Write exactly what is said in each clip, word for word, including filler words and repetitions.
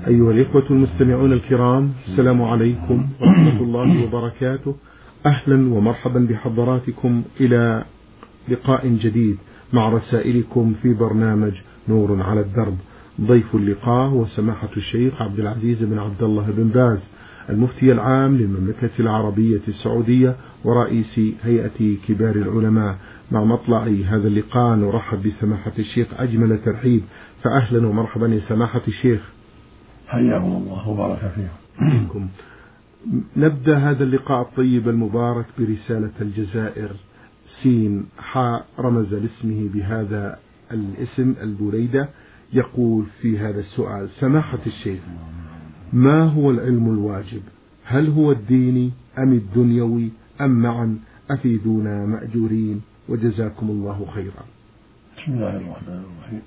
أيها الإخوة المستمعون الكرام، السلام عليكم ورحمة الله وبركاته. أهلا ومرحبا بحضراتكم إلى لقاء جديد مع رسائلكم في برنامج نور على الدرب. ضيف اللقاء هو سماحة الشيخ عبد العزيز بن عبد الله بن باز، المفتي العام للمملكة العربية السعودية ورئيس هيئة كبار العلماء. مع مطلع هذا اللقاء نرحب بسماحة الشيخ أجمل الترحيب، فأهلا ومرحبا يا سماحة الشيخ. حياكم الله وبارك فيكم. نبدأ هذا اللقاء الطيب المبارك برسالة الجزائر سين حاء رمز لاسمه بهذا الاسم البريدة. يقول في هذا السؤال: سماحة الشيخ، ما هو العلم الواجب؟ هل هو الديني أم الدنيوي أم معا؟ أفيدونا مأجورين وجزاكم الله خيرا. بسم الله الرحمن الرحيم.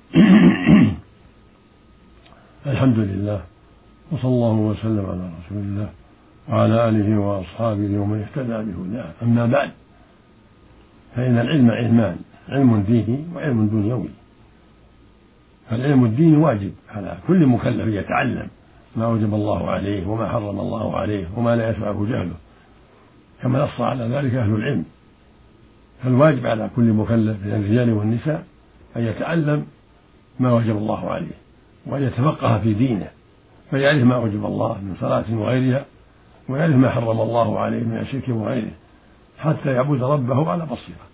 الحمد لله، وصلى الله وسلم على رسول الله وعلى آله وأصحابه ومن اهتدى بهداه. أما بعد، فإن العلم علمان: علم ديني وعلم دنيوي. فالعلم الديني واجب على كل مكلف يتعلم ما وجب الله عليه وما حرم الله عليه وما لا يسعه جهله، كما نص على ذلك أهل العلم. فالواجب على كل مكلف من الرجال والنساء أن يتعلم ما وجب الله عليه وأن يتفقه في دينه، فيعرف ما وجب الله من صلاة وغيرها، ويعرف ما حرم الله عليه من الشرك وغيره، حتى يعبد ربه على بصيرة.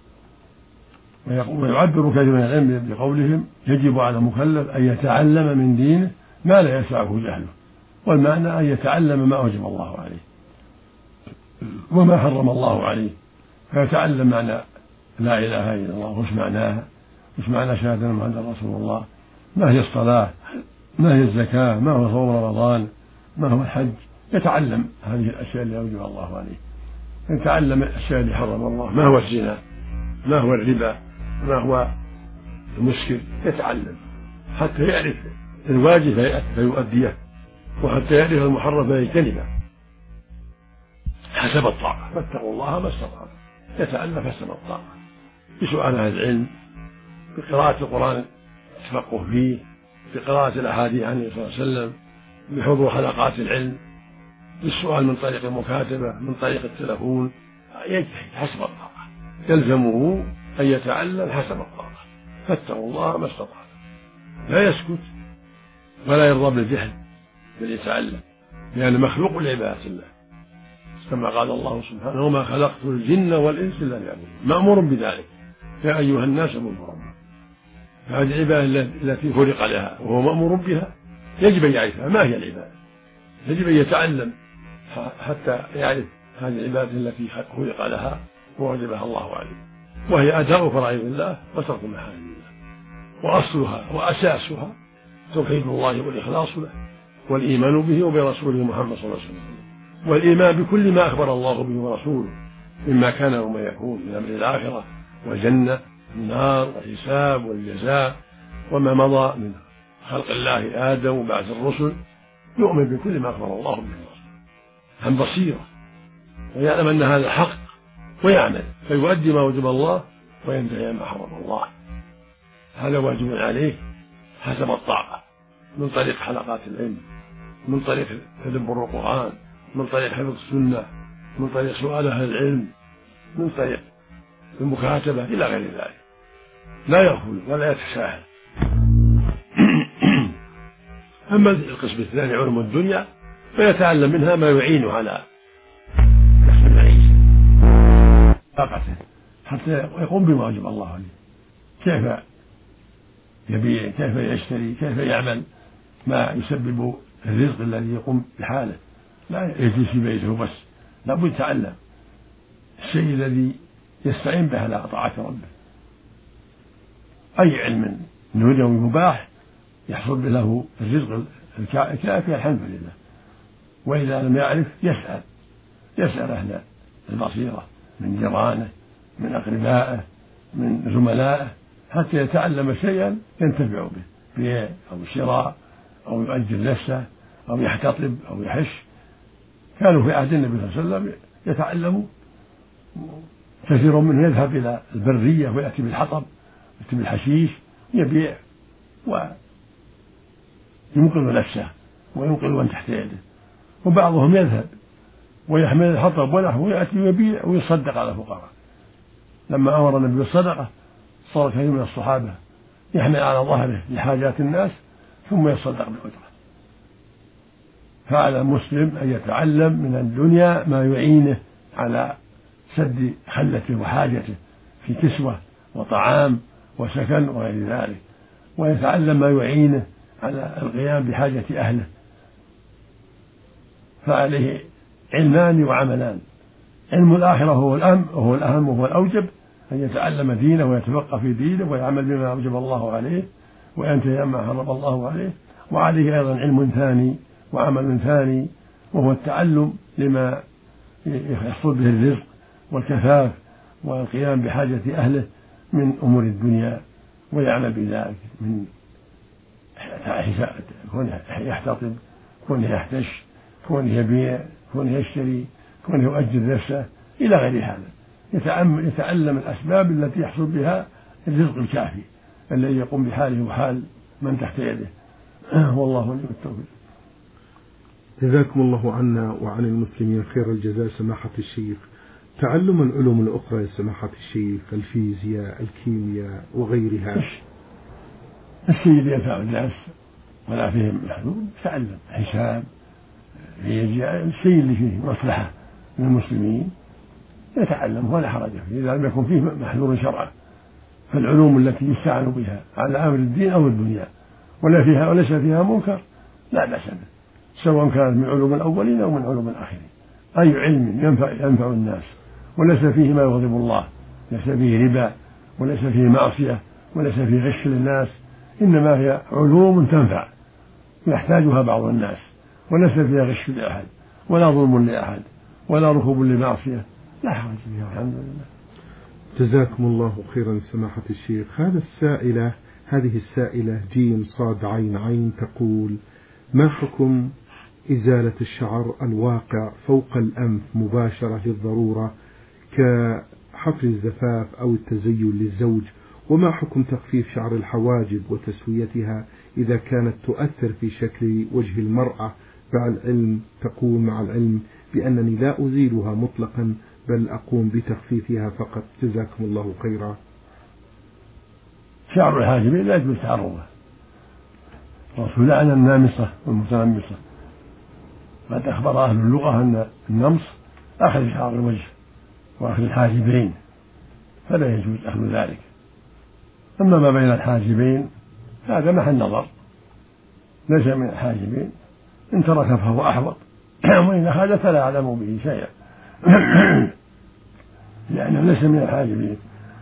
ويعبر كثير من العلم بقولهم: يجب على المكلف أن يتعلم من دينه ما لا يسعه جهله. والمعنى أن يتعلم ما وجب الله عليه وما حرم الله عليه، فيتعلم معنى لا إله إلا الله، وش معناها، وش معنى شهادة محمد رسول الله، ما هي الصلاة، ما هي الزكاة، ما هو صوم رمضان، ما هو الحج. يتعلم هذه الأشياء اللي أوجب الله عليه، يتعلم الأشياء اللي حرم الله، ما هو الزنا، ما هو الربا، ما هو المسكر. يتعلم حتى يعرف الواجب فيؤديه، وحتى يعرف المحرم فيجتنبه حسب الطاقة. فاتقوا الله ما استطعتم. يتعلم حسب الطاقة بسؤال أهل العلم، بقراءة القرآن التفقه فيه، بقراءة الأحاديث عنه صلى الله عليه وسلم، بحضور حلقات العلم، بالسؤال من طريق المكاتبة، من طريق التلفون. يجتهد حسب الطاقة، يلزمه أن يتعلم حسب الطاقة. فاتقوا الله ما استطعتم. لا يسكت ولا يرضى بالجهل بل يتعلم، لأنه مخلوق لعبادة الله، كما قال الله سبحانه: وما خلقت الجن والإنس إلا ليعبدون. مأمور بذلك: يا أيها الناس اعبدوا ربكم. فهذه العبادة التي خلق لها وهو مأمور بها يجب أن يعرفها ما هي العبادة. يجب أن يتعلم حتى يعرف هذه العبادة التي خلق لها ووجبها الله عليه، وهي أداء فرائض الله وترك محارم الله. وأصلها وأساسها توحيد الله والإخلاص له، والإيمان به وبرسوله محمد صلى الله عليه وسلم، والإيمان بكل ما أخبر الله به ورسوله مما كان وما يكون من أمر الآخرة والجنة والنار والحساب والجزاء، وما مضى من خلق الله آدم وبعث الرسل. يؤمن بكل ما أخبر الله به ورسوله عن بصيرة، ويعلم أن هذا حق ويعمل، فيؤدي ما وجب الله وينتهي ما حرم الله. هذا واجب عليه حسب الطاقة، من طريق حلقات العلم، من طريق تدبر القرآن، من طريق حفظ السنة، من طريق سؤال أهل العلم، من طريق المكاتبة إلى غير ذلك. لا يغفل ولا يتساهل. أما القسم الثاني علوم الدنيا فيتعلم منها ما يعين على كسب المعيشة طاقته، حتى يقوم بما وجب الله عليه. كيف يبيع، كيف يشتري، كيف يعمل ما يسبب الرزق الذي يقوم بحاله. لا يجلس في بيته بس، لا بد يتعلم الشيء الذي يستعين به على طاعة ربه. أي علم دنيوي مباح يحصل له الرزق الكافي الحمد لله. وإذا لم يعرف يسأل يسأل أهل البصيرة من جيرانه، من أقربائه، من زملائه، حتى يتعلم شيئا ينتفع به، بيع أو شراء أو يؤجر نفسه أو يحتطب أو يحش. كانوا في عهد النبي صلى الله عليه وسلم يتعلموا، كثير منه يذهب إلى البرية ويأتي بالحطب، يأتي بالحشيش، يبيع وينقذ نفسه وينقل من تحت يده، وبعضهم يذهب ويحمل الحطب ونحوه ويأتي ويبيع ويصدق على الفقراء. لما أمر النبي بالصدقة صار كثير من الصحابة يحمل على ظهره لحاجات الناس ثم يصدق بالأجرة. فعلى المسلم أن يتعلم من الدنيا ما يعينه على سد حلته وحاجته في كسوة وطعام وسكن وغير ذلك، ويتعلم ما يعينه على القيام بحاجة أهله. فعليه علمان وعملان: علم الآخرة هو الأهم وهو الأهم وهو الأوجب، أن يتعلم دينه ويتفقه في دينه ويعمل بما أوجب الله عليه وينتهي عما حرم الله عليه. وعليه أيضا علم ثاني وعمل ثاني، وهو التعلم لما يحصل به الرزق والكفاف والقيام بحاجة أهله من أمور الدنيا، ويعمل بذلك من كونه يحتطب، كونه يحتش، كونه يبيع، كونه يشتري، كونه يؤجر نفسه إلى غير هذا. يتعلم الأسباب التي يحصل بها الرزق الكافي الذي يقوم بحاله وحال من تحت يده. والله ولي التوفيق. جزاكم الله عنا وعن المسلمين خير الجزاء سماحة الشيخ. تعلم العلوم الأخرى يا سماحة الشيخ، الفيزياء، الكيمياء وغيرها، الشيء اللي ينفع الناس ولا فيهم محدود تعلم، حساب، فيزياء، الشيء اللي فيه مصلحة للمسلمين يتعلم ولا حرج فيه إذا لم يكن فيه محذور شرعا. فالعلوم التي يستعان بها على أمر الدين أو الدنيا ولا فيها وليس فيها منكر لا بأس به، سواء كانت من علوم الأولين أو من علوم الآخرين. أي علم ينفع, ينفع الناس وليس فيه ما يغضب الله، ليس فيه ربا وليس فيه معصية وليس فيه غش للناس، إنما هي علوم تنفع يحتاجها بعض الناس وليس فيها غش لأحد ولا ظلم لأحد ولا ركوب لمعصية، لا حرج فيها الحمد لله. جزاكم الله خيرا سماحة الشيخ. هذا السائلة هذه السائلة جيم صاد عين عين تقول: ما حكم إزالة الشعر الواقع فوق الأنف مباشرة للضرورة كحفر الزفاف أو التزين للزوج؟ وما حكم تخفيف شعر الحواجب وتسويتها إذا كانت تؤثر في شكل وجه المرأة، مع العلم تقول مع العلم بأنني لا أزيلها مطلقا بل أقوم بتخفيفها فقط، جزاكم الله خيرا. شعر الحاجب لا يجوز تعرضه، الرسول لعن النامصة والمتنمصة، قد أخبر أهل اللغة أن النمص أخذ شعر الوجه وأخذ الحاجبين فلا يجوز أخذ ذلك. أما ما بين الحاجبين هذا محل نظر، ليس من الحاجبين، إن ترك فهو أحوط، وإن أخذ فلا أعلم به شيئا لأنه ليس من الحاجبين.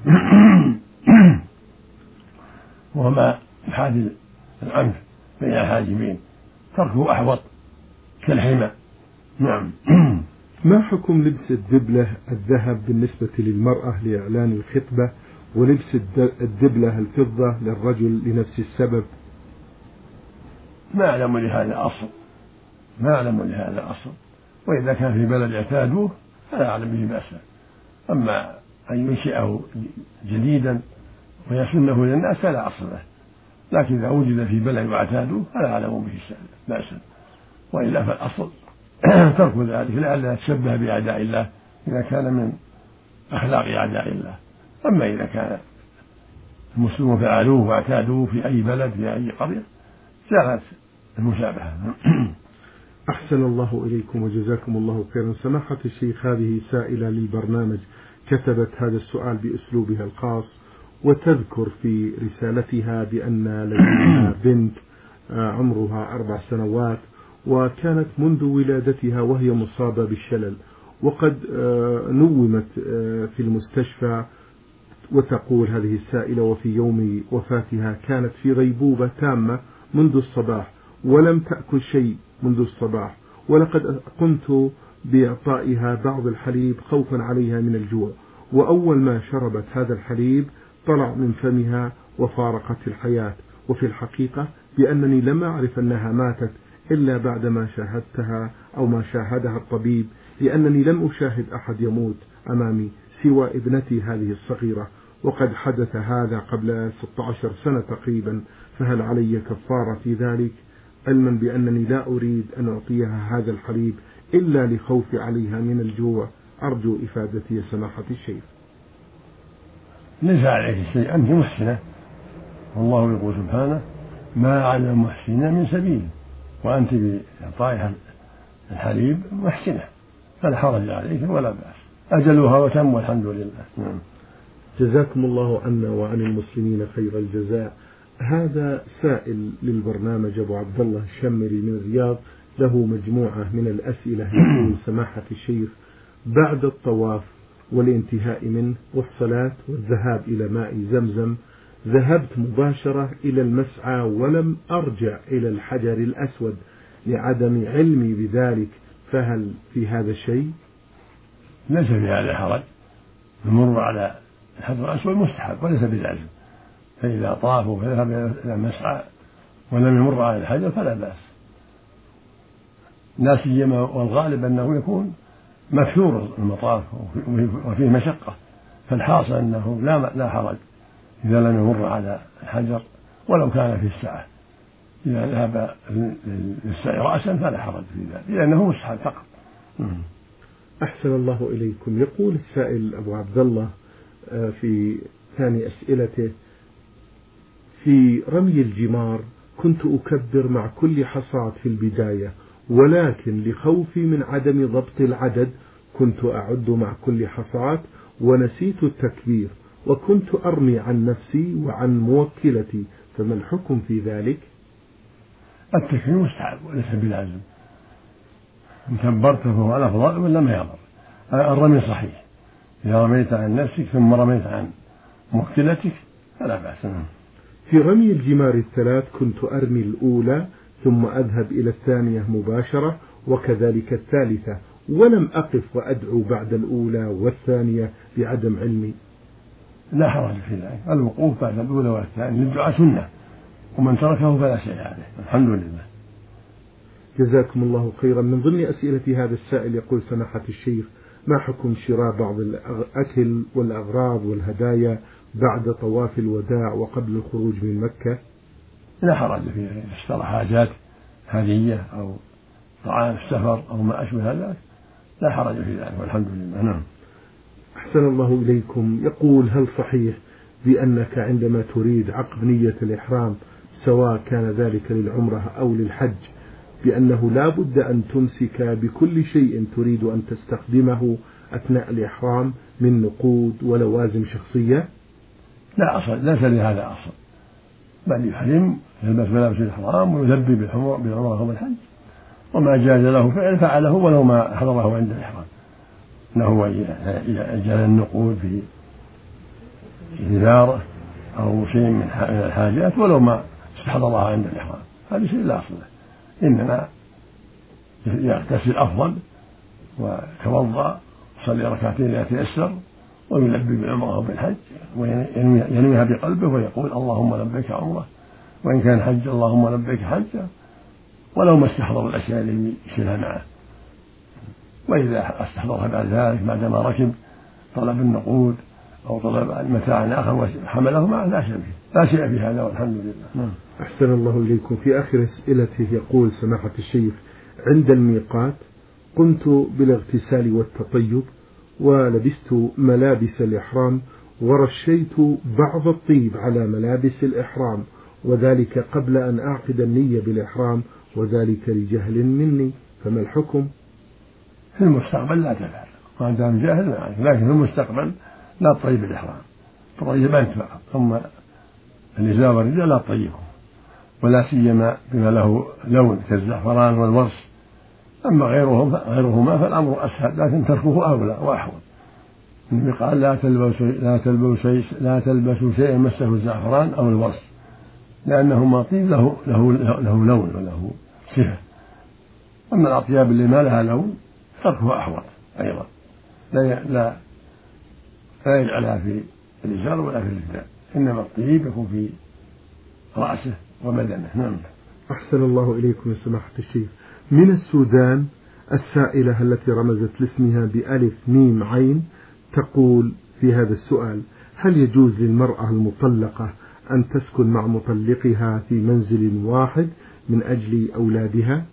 وما حاجب العنف بين الحاجبين تركه أحوط كالحمى. نعم. ما حكم لبس الدبلة الذهب بالنسبة للمرأة لإعلان الخطبة، ولبس الدبلة الفضة للرجل لنفس السبب؟ ما أعلم لهذا أصل ما أعلم لهذا أصل وإذا كان في بلد اعتادوه فلا أعلم به بأسا. أما أن ينشئه جديدا ويسنه للناس فلا أصل له، لكن إذا وجد في بلد واعتادوه فلا أعلم به بأسا، وإلا فالأصل ترك ذلك لئلا يتشبه بأعداء الله إذا كان من أخلاق أعداء الله. أما إذا كان المسلمون فعلوه واعتادوه في أي بلد في أي قرية جاءت المشابهة. أحسن الله إليكم وجزاكم الله خيرا. سماحة الشيخ، هذه سائلة للبرنامج كتبت هذا السؤال بأسلوبها الخاص، وتذكر في رسالتها بأن لديها بنت عمرها أربع سنوات وكانت منذ ولادتها وهي مصابة بالشلل، وقد نومت في المستشفى. وتقول هذه السائلة: وفي يوم وفاتها كانت في غيبوبة تامة منذ الصباح ولم تأكل شيء منذ الصباح، ولقد قمت بإعطائها بعض الحليب خوفا عليها من الجوع، وأول ما شربت هذا الحليب طلع من فمها وفارقت الحياة. وفي الحقيقة بأنني لم أعرف أنها ماتت إلا بعدما شاهدتها أو ما شاهدها الطبيب، لأنني لم أشاهد أحد يموت أمامي سوى ابنتي هذه الصغيرة، وقد حدث هذا قبل ستة عشر سنة تقريبا، فهل علي كفارة في ذلك؟ علما بأنني لا أريد أن أعطيها هذا الحليب إلا لخوف عليها من الجوع، أرجو إفادتي يا سماحة الشيخ. ليس عليك شيء، أنت محسنة، والله يقول سبحانه ما على المحسنين من سبيل، وأنت بإعطائها الحليب محسنة فلا حرج عليك ولا بأس، أجلها وتم والحمد لله. جزاكم الله عنا وعن المسلمين خير الجزاء. هذا سائل للبرنامج أبو عبد الله الشمري من الرياض، له مجموعة من الأسئلة، يقول سماحة الشيخ: بعد الطواف والانتهاء منه والصلاة والذهاب إلى ماء زمزم ذهبت مباشرة إلى المسعى ولم أرجع إلى الحجر الأسود لعدم علمي بذلك، فهل في هذا شيء؟ ليس في هذا حرج، المر على الحجر الأسود مستحب وليس بلازم، فإذا طافوا فذهب إلى المسعى ولم يمر على الحجر فلا بأس، لا سيما والغالب أنه يكون مكثور المطاف وفيه مشقة، فالحاصل أنه لا لا حرج إذا لم يمر على الحجر ولو كان في الساعة، إذا ذهب للسعي رأسا فلا حرج في ذلك لأنه مستحب فقط. أحسن الله إليكم. يقول السائل أبو عبد الله في ثاني أسئلته: في رمي الجمار كنت أكبر مع كل حصاة في البداية، ولكن لخوفي من عدم ضبط العدد كنت أعد مع كل حصاة ونسيت التكبير، وكنت أرمي عن نفسي وعن موكلتي، فما الحكم في ذلك؟ التكبير مستحب وليس بلازم، إن كبرت فهو الأفضل ولا ما يضر. الرمي صحيح، إذا رميت عن نفسك ثم رميت عن موكلتك فلا بأس. في رمي الجمار الثلاث كنت أرمي الأولى ثم أذهب إلى الثانية مباشرة وكذلك الثالثة، ولم أقف وأدعو بعد الأولى والثانية بعدم علمي. لا حرج في ذلك، الوقوف بعد الأولى والثانية للدعاء سنة، ومن تركه فلا شيء عليه، الحمد لله. جزاكم الله خيرا. من ضمن أسئلة هذا السائل يقول سماحة الشيخ: ما حكم شراء بعض الأكل والأغراض والهدايا بعد طواف الوداع وقبل الخروج من مكة؟ لا حرج فيه، اشترى حاجات هدية أو طعام السفر أو ما أشبه ذلك لا حرج في ذلك والحمد لله. نعم. أحسن الله إليكم. يقول: هل صحيح بأنك عندما تريد عقد نية الإحرام سواء كان ذلك للعمرة أو للحج بأنه لا بد أن تمسك بكل شيء تريد أن تستخدمه أثناء الإحرام من نقود ولوازم شخصية؟ لا أصل، ليس لهذا أصل، بل يحرم يلبس ملابس الإحرام ويلبي بالعمرة أو بالحج، وما جاز له فعل فعله ولو ما حضره عند الإحرام، أنه يجعل النقود في إزاره أو شيء من الحاجات ولو ما استحضرها عند الإحرام، هذا شيء لا أصل له، إنما يغتسل أفضل ويتوضأ يصلي ركعتين يتيسر ويلبي بالعمرة أو بالحج وينويها بقلبه ويقول اللهم لبيك عمرة، وإن كان حج اللهم لبيك حجة، ولو ما استحضر الأشياء اللي يشيلها معه. وإذا استحضرها بعد ذلك بعدما ركب طلب النقود أو طلب متاع آخر وحمله معه لا شيء فيه، لا شيء في هذا والحمد لله. أحسن الله إليكم. في آخر أسئلته يقول سماحة الشيخ: عند الميقات قمت بالاغتسال والتطيب ولبست ملابس الإحرام ورشيت بعض الطيب على ملابس الإحرام، وذلك قبل أن أعقد النية بالإحرام، وذلك لجهل مني، فما الحكم؟ في المستقبل لا تفعل ما دام جاهل معك، لكن في المستقبل لا تطيب الإحرام، تطيب أنت فقط، ثم النساء والرجال لا تطيبهم، ولا سيما بما له لون كالزعفران والورس. أما غيرهم غيرهما فالأمر أسهل، لكن تركه أولى وأحوط. النبي قال لا تلبسوا لا تلبسوا لا تلبسوا شيئا مسه الزعفران أو الورس، لأنهما طيب له له له لون وله صفة. أما الأطياب اللي ما لها لون تركه أحوط أيضا، لا لا لا يجعلها في الإزار ولا في الرداء، إنما الطيب يكون في رأسه وبدنه. نعم. أحسن الله إليكم يا سماحة الشيخ. من السودان السائلة التي رمزت لاسمها بألف ميم عين تقول في هذا السؤال: هل يجوز للمرأة المطلقة أن تسكن مع مطلقها في منزل واحد من أجل أولادها؟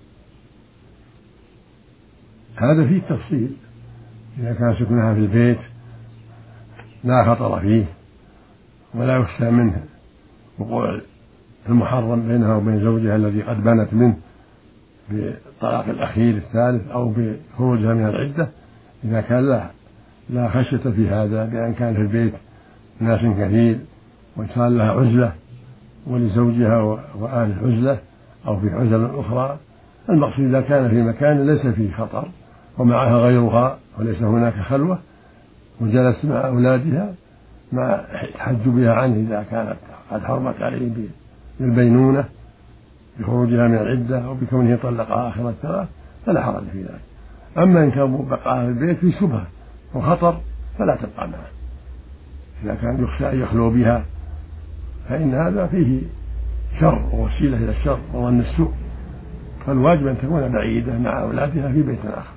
هذا فيه تفصيل. إذا كان سكنها في البيت لا خطر فيه ولا يخشى منه وقوع المحرم بينها وبين زوجها الذي قد بنت منه بالطلاق الأخير الثالث أو بخروجها من العدة، إذا كان لا لا خشية في هذا، بأن كان في البيت ناس كثير وصار لها عزلة ولزوجها وآله عزلة أو في عزلة أخرى. المقصود إذا كان في مكان ليس فيه خطر ومعها غيرها وليس هناك خلوة وجلست مع أولادها مع تحجبها عنه إذا كانت قد حرمت عليه بالبينونة بخروجها من العدة أو بكونه طلقها آخر الثلاث فلا حرج في ذلك. أما إن كان بقاءها في البيت في شبهة وخطر فلا تبقى معه. إذا كان يخشى أن يخلو بها فإن هذا فيه شر ووسيلة إلى الشر وظن السوء، فالواجب أن تكون بعيدة مع أولادها في بيت آخر.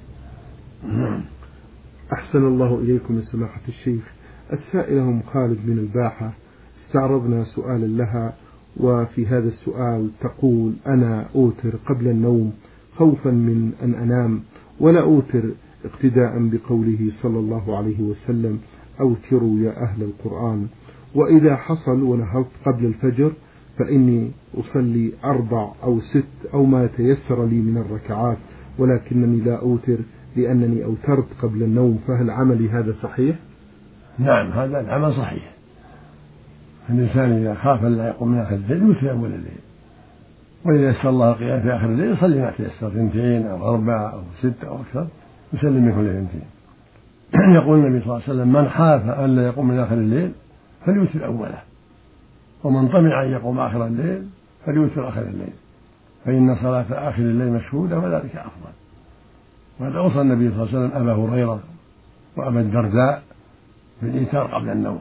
أحسن الله إليكم يا سماحة الشيخ. السائلة أم خالد من الباحة استعرضنا سؤالا لها، وفي هذا السؤال تقول: أنا أوتر قبل النوم خوفا من أن أنام، ولا أوتر اقتداء بقوله صلى الله عليه وسلم: أوتروا يا أهل القرآن، وإذا حصل ونهضت قبل الفجر فإني أصلي أربع أو ست أو ما تيسر لي من الركعات، ولكنني لا أوتر لأنني أوترت قبل النوم، فهل عملي هذا صحيح؟ نعم، هذا العمل صحيح. الإنسان إذا خاف أن لا يقوم من آخر الليل يوتر أول الليل، وإذا يسر الله القيام في آخر الليل يصلي ما تيسر، اثنتين أو أربعة أو ستة أو أكثر، يسلم من كل اثنتين. يقول النبي صلى الله عليه وسلم: من خاف أن لا يقوم من آخر الليل فليوتر أوله، ومن طمع أن يقوم آخر الليل فليوتر آخر الليل، فإن صلاة آخر الليل مشهودة وذلك أفضل. وقد أوصى النبي صلى الله عليه وسلم أبا هريرة وأبا الدرداء بالإيتار قبل النوم.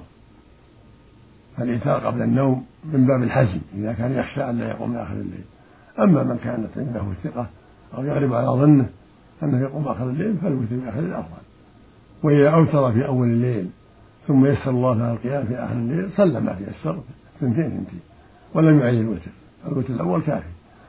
الإيتار قبل النوم من باب الحزم إذا كان يخشى أن لا يقوم من آخر الليل. أما من كانت عنده ثقة أو يغلب على ظنه أنه يقوم آخر الليل فالوتر في آخر الليل أفضل. وإذا أوتر في أول الليل ثم يسر الله له القيام في آخر الليل صلى ما تيسر، ثنتين ثنتين، ولم يعين الوتر، الوتر الأول كافي.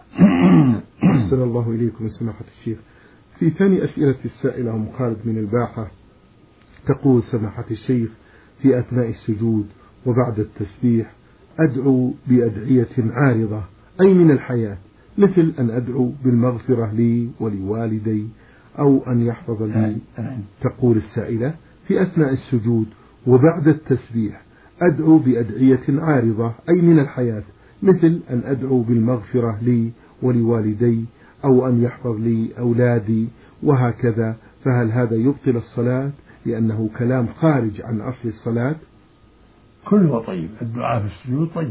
أحسن الله إليكم سماحة الشيخ. في ثاني أسئلة السائلة أم خالد من الباحة تقول: سماحة الشيخ، في أثناء السجود وبعد التسبيح أدعو بأدعية عارضة أي من الحياة، مثل أن أدعو بالمغفرة لي ولوالدي أو أن يحفظ لي. تقول السائلة: في أثناء السجود وبعد التسبيح أدعو بأدعية عارضة أي من الحياة، مثل أن أدعو بالمغفرة لي ولوالدي أو أن يحفظ لي أولادي وهكذا، فهل هذا يبطل الصلاة لأنه كلام خارج عن أصل الصلاة؟ كله طيب، الدعاء في السجود طيب.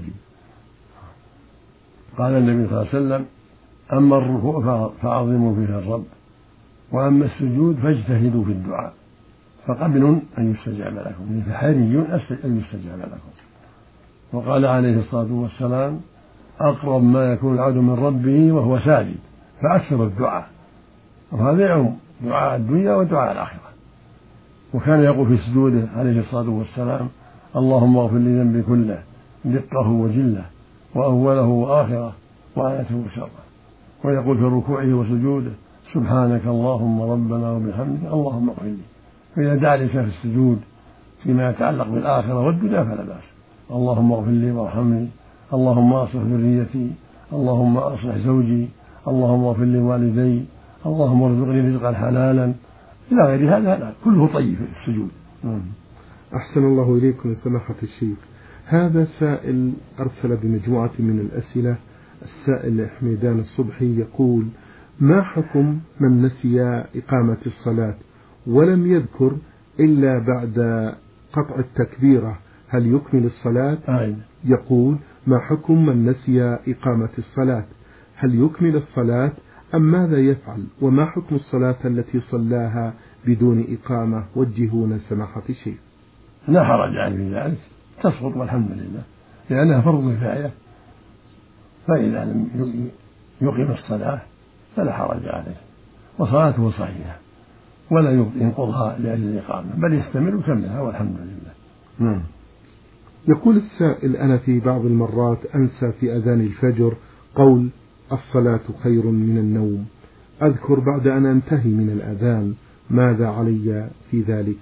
قال النبي صلى الله عليه وسلم: أما الركوع فعظموا فيه الرب، وأما السجود فاجتهدوا في الدعاء، فقبل أن يستجاب لكم، فحري أن يستجاب لكم. وقال عليه الصلاة والسلام: أقرب ما يكون العبد من ربه وهو ساجد فأكثر الدعاء، وهذا يعم دعاء الدنيا ودعاء الآخرة. وكان يقول في سجوده عليه الصلاة والسلام: اللهم اغفر لي ذنبي كله، دقه وجله وأوله وآخره وآيته وشره. ويقول في ركوعه وسجوده: سبحانك اللهم ربنا وبحمدك اللهم اغفر لي. فإذا دعا الإنسان في السجود فيما يتعلق بالآخرة والدنيا فلا بأس: اللهم اغفر لي وارحمني، اللهم أصلح ذريتي، اللهم أصلح زوجي، اللهم اغفر لي والدي، اللهم ارزقني رزقا حلالا، إلى غير هذا. لا، كله طيب في السجود. أحسن الله إليكم سماحة الشيخ. هذا سائل أرسل بمجموعة من الأسئلة. السائل حميدان الصبحي يقول: ما حكم من نسي إقامة الصلاة ولم يذكر إلا بعد قطع التكبيرة، هل يكمل الصلاة؟ آه. يقول: ما حكم من نسي إقامة الصلاة، هل يكمل الصلاة أم ماذا يفعل؟ وما حكم الصلاة التي صلاها بدون إقامة؟ وجهونا سماحة الشيخ. لا حرج عليه في ذلك، تسقط والحمد لله، لأنها فرض كفاية، فإذا لم يقيم الصلاة فلا حرج عليه وصلاته صحيحة، ولا ينقضها لأجل الإقامة، بل يستمر ويكملها والحمد لله. مم. يقول السائل: أنا في بعض المرات أنسى في أذان الفجر قول الصلاة خير من النوم، أذكر بعد أن أنتهي من الأذان، ماذا علي في ذلك؟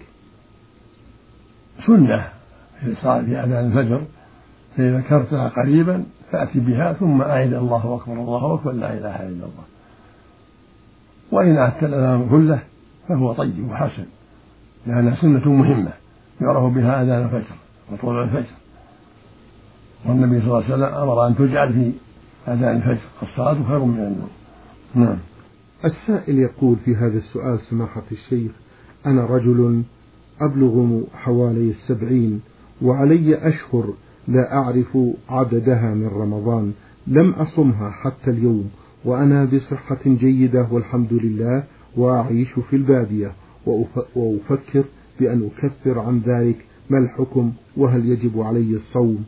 سنة في صلاة في أذان الفجر، فإذا ذكرتها قريبا فأتي بها ثم أعد الله أكبر الله أكبر لا إله إلا الله. وإن أعدت الأذان كله فهو طيب وحسن، لأنها سنة مهمة يعرف بها أذان الفجر وطلوع الفجر، والنبي صلى الله عليه وسلم أمر أن تجعل في أذان الفجر الصلاة خير من النوم. نعم. السائل يقول في هذا السؤال: سماحة الشيخ، أنا رجل أبلغ حوالي السبعين وعلي أشهر لا أعرف عددها من رمضان، لم أصمها حتى اليوم، وأنا بصحة جيدة والحمد لله، وأعيش في البادية، وأفكر بأن أكفر عن ذلك، ما الحكم وهل يجب علي الصوم؟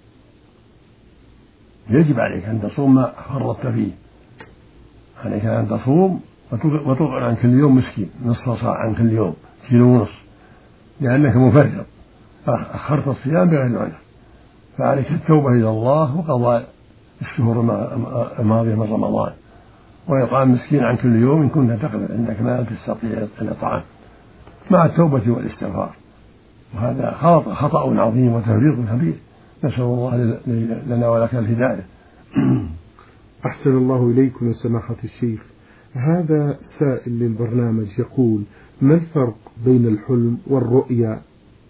يجب عليك أن تصوم ما فرطت فيه، عليك أن تصوم وتطعم عن كل يوم مسكين، نصف صاع عن كل يوم، كيلو ونصف، لأنك مفرط أخرت الصيام بغير عذر، فعليك التوبة إلى الله وقضاء الشهور الماضية من رمضان، وإطعام مسكين عن كل يوم إن كنت تقدر عندك ما تستطيع الإطعام، مع التوبة والاستغفار. وهذا خطأ عظيم وتفريط كبير، نسأل الله لنا ولك الهداية. أحسن الله إليكم يا سماحة الشيخ. هذا سائل للبرنامج يقول: ما الفرق بين الحلم والرؤيا؟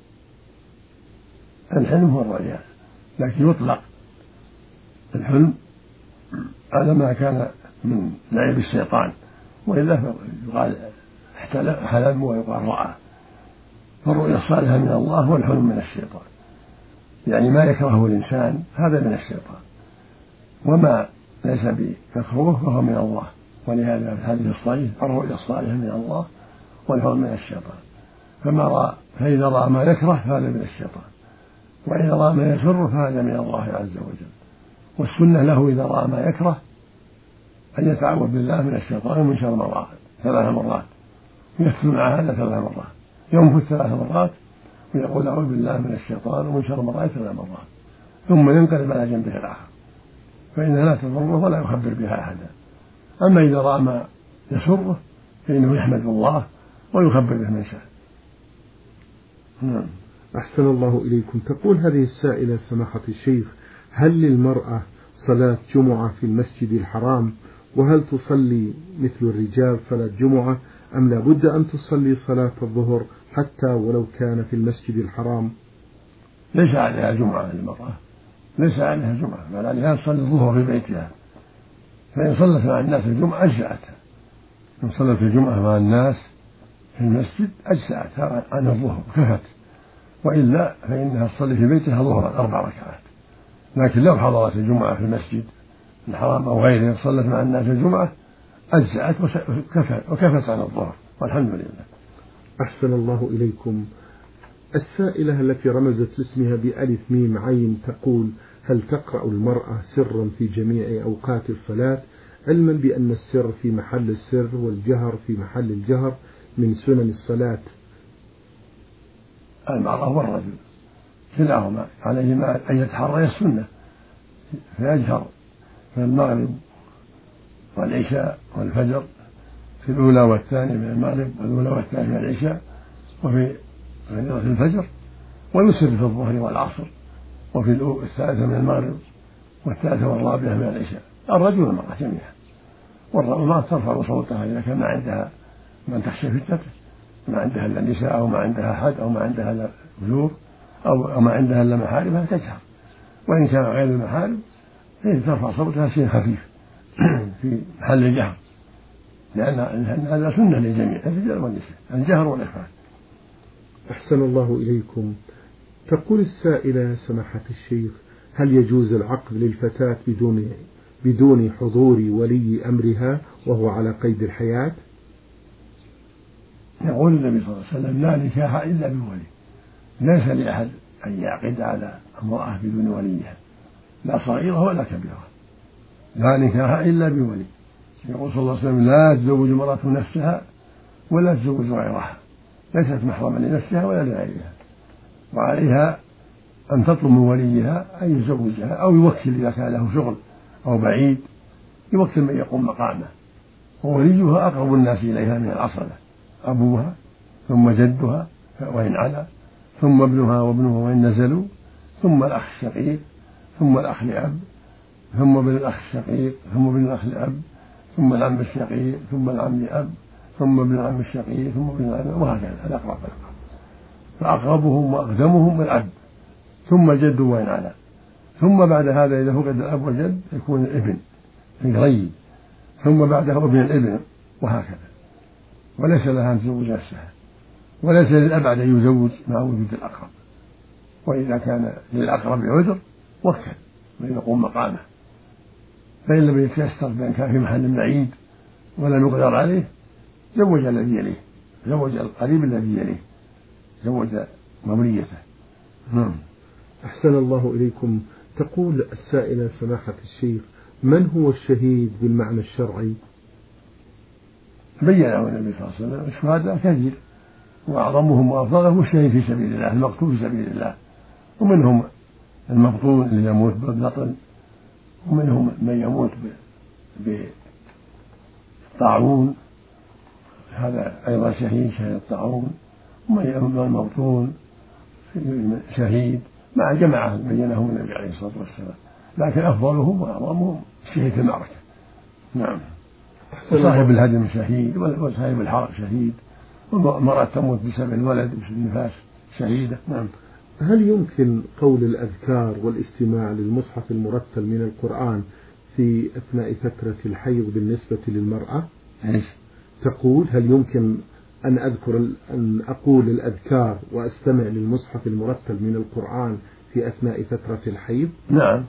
الحلم هو الرؤيا، لكن يطلق الحلم على ما كان من لعب الشيطان، وإلا يقال حلم ويقال رأى. فالرؤيا الصالحة من الله والحلم من الشيطان، يعني ما يكرهه الإنسان هذا من الشيطان، وما ليس بمكروه فهو من الله. ولهذا في الحديث الصحيح: الرؤيا الصالحة من الله والحلم من الشيطان. فما رأى فإذا رأى ما يكره فهذا من الشيطان، وإذا رأى ما يسر فهذا من الله عز وجل. والسنة له إذا رأى ما يكره أن يتعوذ بالله من الشيطان ومن شر ما رأى ثلاث مرات، ويكتب مع هذا ثلاث مرات، ينفث ثلاث مرات ويقول: أعوذ بالله من الشيطان ومن شر ما رأيت ثلاث مرات، ثم ينقلب على جنبه الآخر، فإنها لا تضره ولا يخبر بها أحدا. أما إذا رأى ما يسره فإنه يحمد الله ويخبر به من شاء. نعم. أحسن الله إليكم. تقول هذه السائلة: سماحة الشيخ، هل للمرأة صلاة جمعة في المسجد الحرام؟ وهل تصلي مثل الرجال صلاة جمعة، أم لا بد أن تصلي صلاة الظهر حتى ولو كان في المسجد الحرام؟ ليس عليها جمعة للمرأة، ليس عليها جمعة، بل عليها تصلي الظهر في بيتها، فإن صلت مع الناس الجمعة أجزأتها. إن صلت الجمعة مع الناس في المسجد أجزأتها عن الظهر كفت، وإلا فإنها تصلي في بيتها ظهرا أربع ركعات. لكن لو حضرت الجمعة في المسجد الحرام أو غيره صلت مع الناس الجمعة أجزأت وكفت عن الظهر، والحمد لله. أحسن الله إليكم. السائلة التي رمزت لاسمها بألف ميم عين تقول: هل تقرأ المرأة سرا في جميع أوقات الصلاة، علما بأن السر في محل السر والجهر في محل الجهر من سنن الصلاة؟ المرأة والرجل كلاهما عليهما أن يتحرى السنة، فيجهر في المغرب والعشاء والفجر، في الأولى والثانية من المغرب والأولى والثانية من العشاء، وفي فريضة الفجر، ويسر في الظهر والعصر، وفي الثالثة من المغرب والثالثة والرابعة من العشاء، الرجل والمرأة جميعا. والمرأة ترفع صوتها إذا كان ما عندها من تخشى فتنته، ما عندها إلا النساء أو ما عندها أحد أو ما عندها إلا بلوغ أو ما عندها إلا محارمها تجهر، وإن كان غير المحارم فإن ترفع صوتها شيء خفيف في محل الجهر، لأن هذا سنة للجميع الرجال والنساء الجهر والإخفاء. أحسن الله إليكم. تقول السائلة: سماحة الشيخ، هل يجوز العقد للفتاة بدون بدون حضور ولي أمرها وهو على قيد الحياة؟ يقول النبي صلى الله عليه وسلم: لا نكاح إلا بولي، ليس لأحد أن يعقد على امرأة بدون وليها، لا صغيرة ولا كبيرة، لا نكاح إلا بولي. يقول صلى الله عليه وسلم: لا تزوج المرأة نفسها ولا تزوج غيرها، ليست محرما لنفسها ولا لغيرها، وعليها أن تطلب من وليها أن يزوجها أو يوكل إذا كان له شغل أو بعيد يوكل من يقوم مقامه، ووليها أقرب الناس إليها من العصبة، أبوها ثم جدها وإن علا، ثم ابنها وابنها وإن نزلوا، ثم الأخ الشقيق، ثم الأخ لأب، ثم ابن الأخ الشقيق، ثم ابن الأخ لأب، ثم العم الشقيق، ثم العم لأب، ثم ابن العم الشقيق، ثم ابن العم، وهكذا الأقرب الأقرب. فأقربهم وأقدمهم الأب، ثم الجد وإن علا، ثم بعد هذا إذا فقد الأب والجد يكون الابن القريب، ثم بعده ابن الابن، وهكذا. وليس لها أن تزوج نفسها، وليس للأبعد أن يزوج مع وجود الأقرب. وإذا كان للأقرب عذر وكل من يقوم مقامه، فإن لم يتيسر بأن كان في محل بعيد ولم يقدر عليه زوج الذي يليه، زوج القريب الذي يليه، زوج موليته. نعم. أحسن الله إليكم. تقول السائلة سماحة الشيخ: من هو الشهيد بالمعنى الشرعي؟ بينه النبي صلى الله عليه وسلم: الشهداء كثير، وأعظمهم وأفضلهم الشهيد في سبيل الله، المقتول في سبيل الله، ومنهم المبطون اللي يموت بالبطن، ومنهم من يموت بالطاعون، هذا أيضا شهيد، شهيد الطاعون، ومن يموت المبطون شهيد، مع جماعة بينهم النبي عليه الصلاة والسلام، لكن أفضلهم وأعظمهم الشهيد في المعركة. نعم. وصاحب الهدم شهيد، وصاحب الحرق شهيد، والمرأة تموت بسبب الولد بسبب النفاس شهيدة. نعم. هل يمكن قول الأذكار والاستماع للمصحف المرتل من القرآن في أثناء فترة الحيض بالنسبة للمرأة؟ إيش؟ تقول: هل يمكن أن أذكر أن أقول الأذكار وأستمع للمصحف المرتل من القرآن في أثناء فترة الحيض؟ نعم،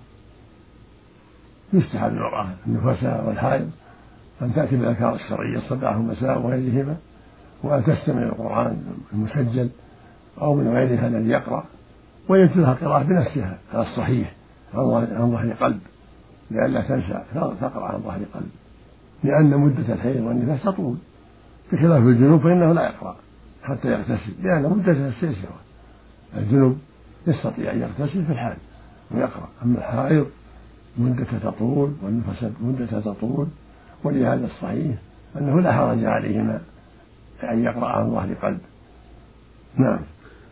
يستحب للمرأة النفساء والحائض أن تأتي بالأذكار الشرعية الصباح والمساء وغيرهما، وأن تستمع للقرآن المسجل أو من غيرها الذي يقرأ، ويجوز لها قراءة بنفسها على الصحيح عن ظهر قلب، لئلا تنسى تقرأ عن ظهر قلب، لأن مدة الحيض والنفاس تطول، بخلاف الجنوب فإنه لا يقرأ حتى يغتسل، لأن مدة السيسرة. الجنوب يستطيع أن يغتسل في الحال ويقرأ، أما الحائض مدة تطول والنفس مدة تطول، ولهذا الصحيح أنه لا حرج عليهما أن يقرأ عن ظهر قلب. نعم.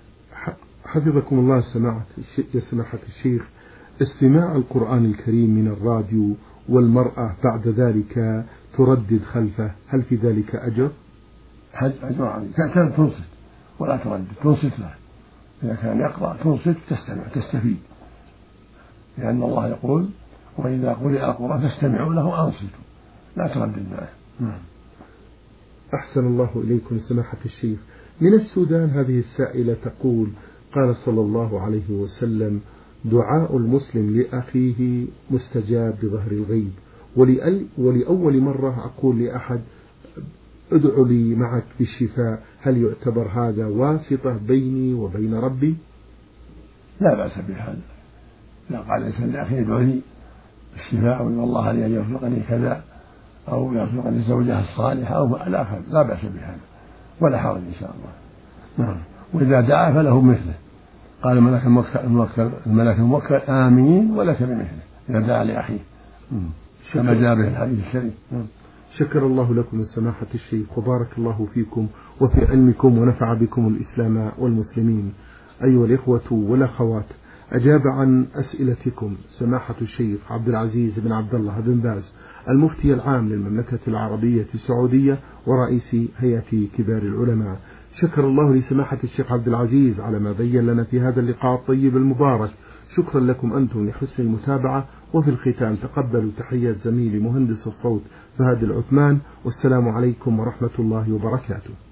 حفظكم الله سماحة يا سماحة الشيخ، استماع القرآن الكريم من الراديو والمرأة بعد ذلك تردد خلفه، هل في ذلك أجر؟ أجر عظيم. كان تنصت ولا تردد، تنصت له، إذا كان يقرأ تنصت تستمع تستفيد، لأن الله يقول: وإذا قرئ القرآن فاستمعوا له وأنصتوا، لا تردد معه. نعم. أحسن الله إليكم سماحة الشيخ. من السودان هذه السائلة تقول: قال صلى الله عليه وسلم: دعاء المسلم لأخيه مستجاب بظهر الغيب، ولأول مرة أقول لأحد: ادعو لي معك بالشفاء، هل يعتبر هذا واسطة بيني وبين ربي؟ لا بأس بهذا، لا قال الإنسان لأخيه ادعو لي بالشفاء والله لي أن يرزقني كذا أو يرزقني الزوجة الصالحة أو لا, لا بأس بهذا ولا حرج إن شاء الله. نعم. وإذا دعا فله مثله، قال الملك الموكل الملك الموكل آمين ولك بمثله إذا دعا لأخيه، كما جاء به الحديث الشريف. شكر الله لكم سماحة الشيخ، وبارك الله فيكم وفي علمكم، ونفع بكم الإسلام والمسلمين. أيها الإخوة والأخوات، أجاب عن أسئلتكم سماحة الشيخ عبد العزيز بن عبد الله بن باز، المفتي العام للمملكة العربية السعودية ورئيس هيئة كبار العلماء. شكر الله لسماحة الشيخ عبد العزيز على ما بين لنا في هذا اللقاء الطيب المبارك. شكرا لكم أنتم لحسن المتابعة، وفي الختام تقبلوا تحية زميلي مهندس الصوت فهد العثمان، والسلام عليكم ورحمة الله وبركاته.